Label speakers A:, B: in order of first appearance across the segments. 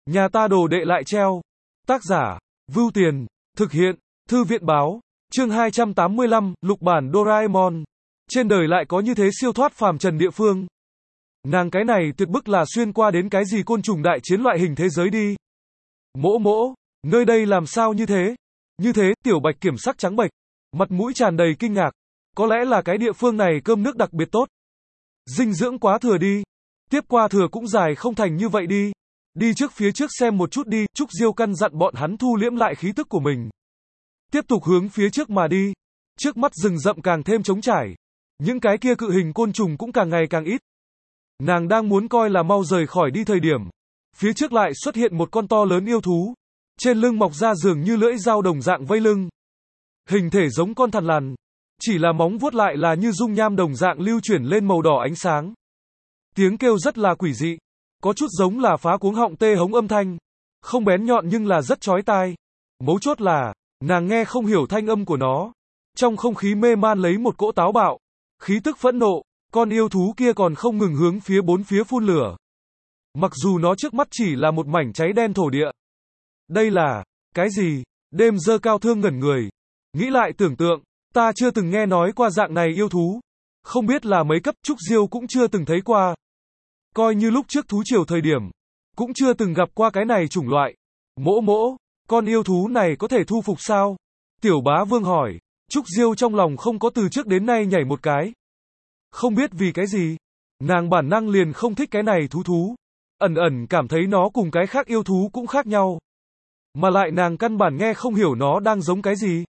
A: Nhà ta đồ đệ lại treo. Tác giả, Vưu Tiền, thực hiện, Thư viện báo, chương 285, lục bản Doraemon. Trên đời lại có như thế siêu thoát phàm trần địa phương. Nàng cái này tuyệt bức là xuyên qua đến cái gì côn trùng đại chiến loại hình thế giới đi. Mỗ mỗ, nơi đây làm sao như thế? Như thế, Tiểu Bạch kiểm sắc trắng bệch, mặt mũi tràn đầy kinh ngạc. Có lẽ là cái địa phương này cơm nước đặc biệt tốt. Dinh dưỡng quá thừa đi. Tiếp qua thừa cũng dài không thành như vậy đi. Đi trước phía trước xem một chút đi, Trúc Diêu căn dặn bọn hắn thu liễm lại khí tức của mình. Tiếp tục hướng phía trước mà đi. Trước mắt rừng rậm càng thêm trống trải. Những cái kia cự hình côn trùng cũng càng ngày càng ít. Nàng đang muốn coi là mau rời khỏi đi thời điểm. Phía trước lại xuất hiện một con to lớn yêu thú. Trên lưng mọc ra dường như lưỡi dao đồng dạng vây lưng. Hình thể giống con thằn lằn. Chỉ là móng vuốt lại là như dung nham đồng dạng lưu chuyển lên màu đỏ ánh sáng. Tiếng kêu rất là quỷ dị. Có chút giống là phá cuống họng tê hống âm thanh. Không bén nhọn nhưng là rất chói tai. Mấu chốt là, nàng nghe không hiểu thanh âm của nó. Trong không khí mê man lấy một cỗ táo bạo. Khí tức phẫn nộ, con yêu thú kia còn không ngừng hướng phía bốn phía phun lửa. Mặc dù nó trước mắt chỉ là một mảnh cháy đen thổ địa. Đây là, cái gì? Đêm Dơ Cao Thương ngẩn người. Nghĩ lại tưởng tượng, ta chưa từng nghe nói qua dạng này yêu thú. Không biết là mấy cấp, Trúc Diêu cũng chưa từng thấy qua. Coi như lúc trước thú triều thời điểm, cũng chưa từng gặp qua cái này chủng loại. Mỗ mỗ, con yêu thú này có thể thu phục sao? Tiểu Bá Vương hỏi. Trúc Diêu trong lòng không có từ trước đến nay nhảy một cái. Không biết vì cái gì, nàng bản năng liền không thích cái này thú. Ẩn ẩn cảm thấy nó cùng cái khác yêu thú cũng khác nhau. Mà lại nàng căn bản nghe không hiểu nó đang giống cái gì.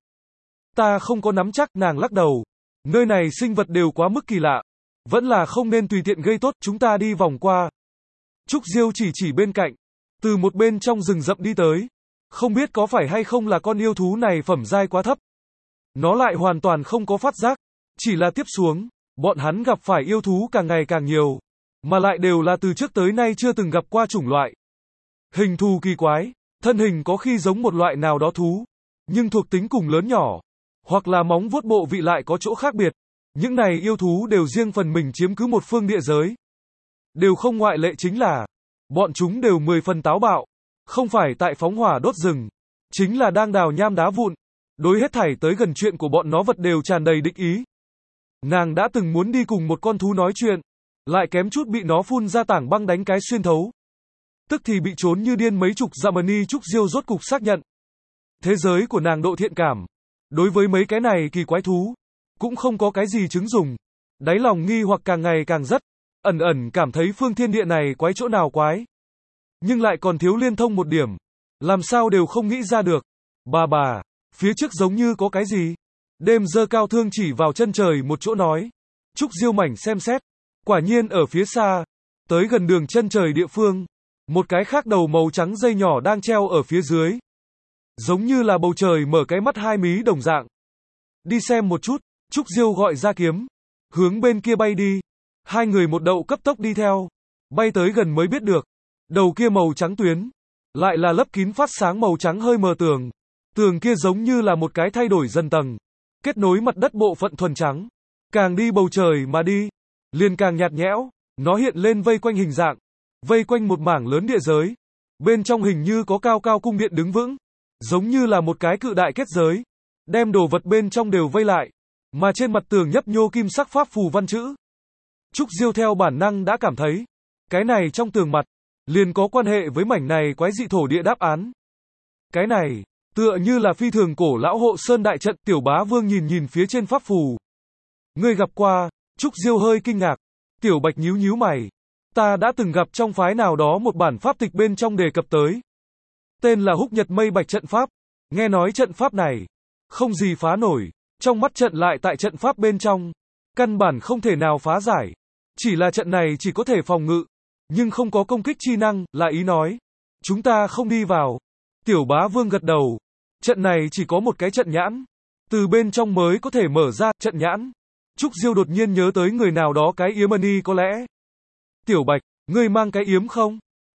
A: Ta không có nắm chắc, nàng lắc đầu. Nơi này sinh vật đều quá mức kỳ lạ. Vẫn là không nên tùy tiện gây tốt, chúng ta đi vòng qua. Trúc Diêu chỉ bên cạnh. Từ một bên trong rừng rậm đi tới. Không biết có phải hay không là con yêu thú này phẩm giai quá thấp. Nó lại hoàn toàn không có phát giác. Chỉ là tiếp xuống, bọn hắn gặp phải yêu thú càng ngày càng nhiều. Mà lại đều là từ trước tới nay chưa từng gặp qua chủng loại. Hình thù kỳ quái, thân hình có khi giống một loại nào đó thú. Nhưng thuộc tính cùng lớn nhỏ. Hoặc là móng vuốt bộ vị lại có chỗ khác biệt. Những này yêu thú đều riêng phần mình chiếm cứ một phương địa giới. Đều không ngoại lệ chính là, bọn chúng đều 10 phần táo bạo. Không phải tại phóng hỏa đốt rừng. Chính là đang đào nham đá vụn. Đối hết thảy tới gần chuyện của bọn nó vật đều tràn đầy địch ý. Nàng đã từng muốn đi cùng một con thú nói chuyện. Lại kém chút bị nó phun ra tảng băng đánh cái xuyên thấu. Tức thì bị trốn như điên mấy chục dặm ni. Trúc Diêu rốt cục xác nhận. Thế giới của nàng độ thiện cảm. Đối với mấy cái này kỳ quái thú. Cũng không có cái gì chứng dùng. Đáy lòng nghi hoặc càng ngày càng rất. Ẩn ẩn cảm thấy phương thiên địa này quái chỗ nào quái. Nhưng lại còn thiếu liên thông một điểm. Làm sao đều không nghĩ ra được. Bà, phía trước giống như có cái gì. Đêm Dơ Cao Thương chỉ vào chân trời một chỗ nói. Trúc Diêu mảnh xem xét. Quả nhiên ở phía xa. Tới gần đường chân trời địa phương. Một cái khác đầu màu trắng dây nhỏ đang treo ở phía dưới. Giống như là bầu trời mở cái mắt hai mí đồng dạng. Đi xem một chút. Trúc Diêu gọi ra kiếm. Hướng bên kia bay đi. Hai người một đậu cấp tốc đi theo. Bay tới gần mới biết được. Đầu kia màu trắng tuyến. Lại là lấp kín phát sáng màu trắng hơi mờ tường. Tường kia giống như là một cái thay đổi dần tầng. Kết nối mặt đất bộ phận thuần trắng. Càng đi bầu trời mà đi. Liền càng nhạt nhẽo. Nó hiện lên vây quanh hình dạng. Vây quanh một mảng lớn địa giới. Bên trong hình như có cao cao cung điện đứng vững. Giống như là một cái cự đại kết giới. Đem đồ vật bên trong đều vây lại. Mà trên mặt tường nhấp nhô kim sắc pháp phù văn chữ. Trúc Diêu theo bản năng đã cảm thấy. Cái này trong tường mặt. Liền có quan hệ với mảnh này quái dị thổ địa đáp án. Cái này, tựa như là phi thường cổ lão hộ sơn đại trận. Tiểu Bá Vương nhìn phía trên pháp phù. Ngươi gặp qua. Trúc Diêu hơi kinh ngạc. Tiểu Bạch nhíu mày. Ta đã từng gặp trong phái nào đó một bản pháp tịch bên trong đề cập tới. Tên là Húc Nhật Mây Bạch trận pháp. Nghe nói trận pháp này. Không gì phá nổi. Trong mắt trận lại tại trận pháp bên trong. Căn bản không thể nào phá giải. Chỉ là trận này chỉ có thể phòng ngự. Nhưng không có công kích chi năng, là ý nói. Chúng ta không đi vào. Tiểu Bá Vương gật đầu. Trận này chỉ có một cái trận nhãn. Từ bên trong mới có thể mở ra trận nhãn. Trúc Diêu đột nhiên nhớ tới người nào đó cái yếm ni có lẽ. Tiểu Bạch, ngươi mang cái yếm không?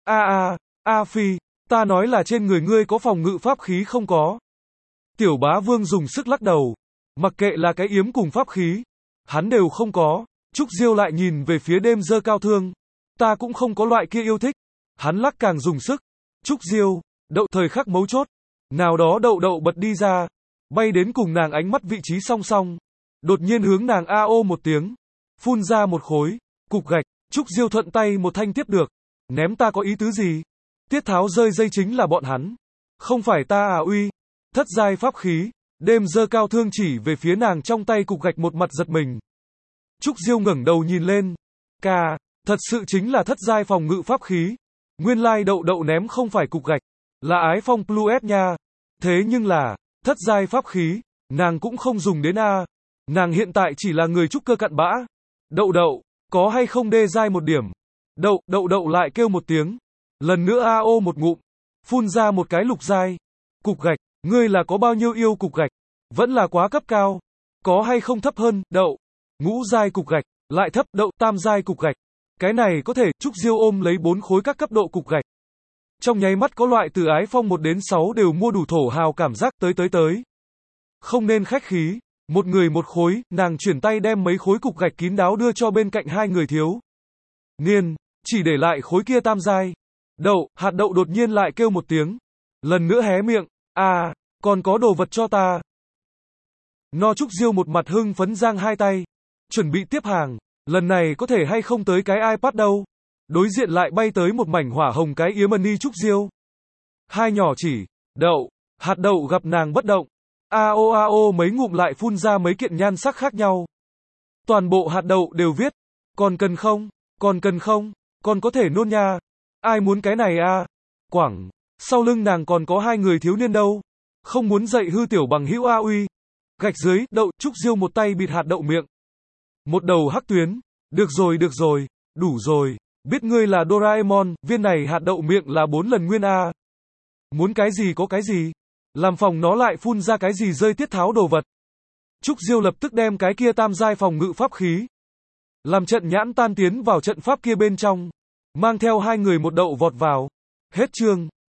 A: Phi, ta nói là trên người ngươi có phòng ngự pháp khí không có. Tiểu Bá Vương dùng sức lắc đầu. Mặc kệ là cái yếm cùng pháp khí. Hắn đều không có. Trúc Diêu lại nhìn về phía Đêm Dơ Cao Thương. Ta cũng không có loại kia yêu thích. Hắn lắc càng dùng sức. Trúc Diêu, đậu thời khắc mấu chốt. Nào đó đậu đậu bật đi ra, bay đến cùng nàng ánh mắt vị trí song song. Đột nhiên hướng nàng AO một tiếng, phun ra một khối, cục gạch. Trúc Diêu thuận tay một thanh tiếp được. Ném ta có ý tứ gì? Tiết Tháo rơi dây chính là bọn hắn. Không phải ta à uy. Thất giai pháp khí. Đêm giơ cao thương chỉ về phía nàng trong tay cục gạch một mặt giật mình. Trúc Diêu ngẩng đầu nhìn lên. Ca, thật sự chính là thất giai phòng ngự pháp khí. Nguyên lai đậu đậu ném không phải cục gạch, là ái phong Plus nha. Thế nhưng là, thất giai pháp khí, nàng cũng không dùng đến a. Nàng hiện tại chỉ là người trúc cơ cặn bã. Đậu đậu, có hay không đê giai một điểm? Đậu đậu lại kêu một tiếng. Lần nữa AO một ngụm, phun ra một cái lục giai. Cục gạch, ngươi là có bao nhiêu yêu cục gạch? Vẫn là quá cấp cao. Có hay không thấp hơn, đậu? Ngũ giai cục gạch, lại thấp, đậu, tam giai cục gạch. Cái này có thể, Trúc Diêu ôm lấy 4 khối các cấp độ cục gạch. Trong nháy mắt có loại từ ái phong 1 đến 6 đều mua đủ thổ hào cảm giác tới. Không nên khách khí, một người một khối, nàng chuyển tay đem mấy khối cục gạch kín đáo đưa cho bên cạnh hai người thiếu niên, chỉ để lại khối kia tam giai. Hạt đậu đột nhiên lại kêu một tiếng. Lần nữa hé miệng, còn có đồ vật cho ta. No Trúc Diêu một mặt hưng phấn giang hai tay, chuẩn bị tiếp hàng. Lần này có thể hay không tới cái iPad đâu. Đối diện lại bay tới một mảnh hỏa hồng cái yếm mani Trúc Diêu. Hai nhỏ chỉ, hạt đậu gặp nàng bất động. AO mấy ngụm lại phun ra mấy kiện nhan sắc khác nhau. Toàn bộ hạt đậu đều viết. Còn cần không? Còn có thể nôn nha. Ai muốn cái này a? Quảng. Sau lưng nàng còn có hai người thiếu niên đâu. Không muốn dạy hư tiểu bằng hữu a uy. Gạch dưới, Trúc Diêu một tay bịt hạt đậu miệng. Một đầu hắc tuyến. Được rồi, đủ rồi. Biết ngươi là Doraemon, viên này hạt đậu miệng là 4 lần nguyên a. Muốn cái gì có cái gì. Làm phòng nó lại phun ra cái gì rơi Tiết Tháo đồ vật. Trúc Diêu lập tức đem cái kia tam giai phòng ngự pháp khí. Làm trận nhãn tan tiến vào trận pháp kia bên trong. Mang theo hai người một đậu vọt vào. Hết chương.